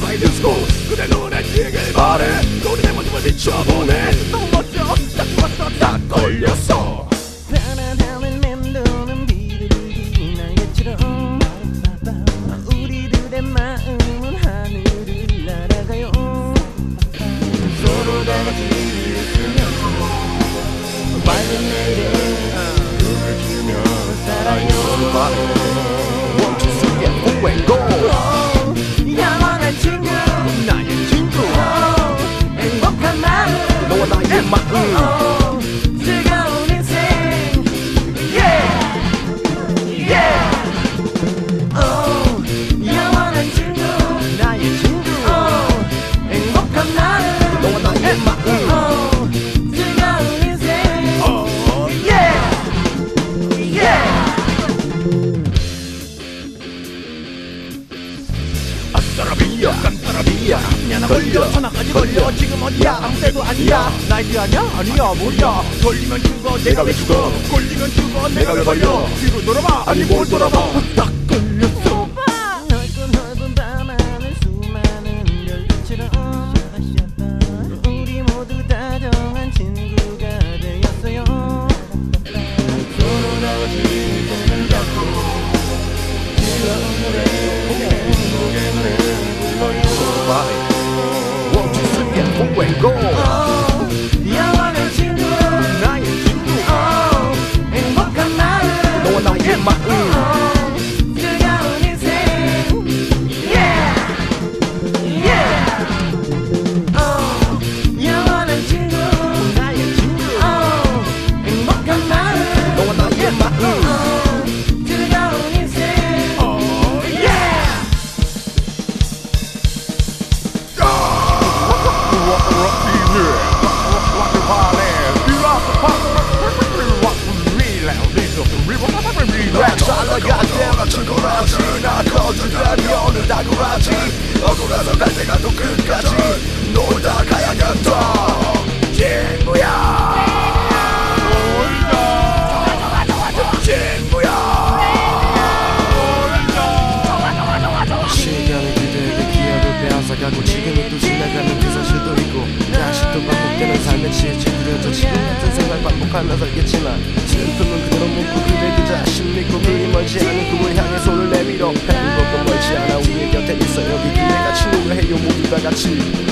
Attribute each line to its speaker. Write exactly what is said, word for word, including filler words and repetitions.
Speaker 1: 디스코 그대 눈에 띄길 바래 우리 내 모습을 비춰보네 너무 멋져 딱 좋았어 딱 걸렸어
Speaker 2: 편안함을 맴도는 비둘기 날개처럼 우리들의 마음은 하늘을 날아가요 서로 다같이 웃으면서 밝은 내일에
Speaker 1: 눈을 지으며 살아요
Speaker 2: One, two, three, and four and go 영원한 친구
Speaker 1: 나의 친구
Speaker 2: 행복한 마음
Speaker 1: 너와 나의 마음
Speaker 2: 즐거운 인생 Yeah Yeah oh, 영원한 친구
Speaker 1: 나의 친구
Speaker 2: oh, 행복한 마음
Speaker 1: 너와 나의 마음
Speaker 2: oh, 즐거운 인생 Yeah Yeah
Speaker 1: 아싸라비야 깐따라비야 야나 걸려 전화까지 걸려 지금 어디야 아무 데도 아니야 나이트 아냐? 아니야 뭐야 걸리면 죽어 내가 왜 죽어 걸리면 죽어 내가 왜 걸려 뒤로 돌아봐 아니 뭘 돌아봐 딱 걸렸어
Speaker 2: 넓은 넓은 밤하늘 수많은 별들처럼 우리 모두 다정한 친구가 되었어요 서로 다같이 손을 잡고 즐거운 노래 행복의 노래 불러요
Speaker 1: One, two, three, and four and go
Speaker 2: 영원한 친구
Speaker 1: 나의 친구
Speaker 2: oh, 행복한 마음
Speaker 1: 너와 나의 마음
Speaker 2: 즐거운 인생 Yeah Yeah oh, 영원한 친구
Speaker 1: 나의 친구
Speaker 2: oh, 행복한 마음
Speaker 1: 너와 나의 마음
Speaker 2: oh, 즐거운 인생 Yeah
Speaker 1: 잘나갈 때가 즐거워하지 나 거절되니 어느 다그라지 억울해서 갈 때가 또 끝까지 놀다 가야겠다 친구야 친구야
Speaker 3: 시간이 그대에게 기억을 빼앗아가고 지금은 또 지나가는 그 사실도 있고 다시 또 반복되는 삶의 치즈 그려져 지금 같은 생활 반복하며 살겠지만 슬픔은 그대로 묻고 그대 그 자신 믿고 그리 멀지 않은 꿈을 향해 손을 내밀어 행복은 멀지 않아 우리의 곁에 있어 여기 그대가 친구를 해요 모두 다 같이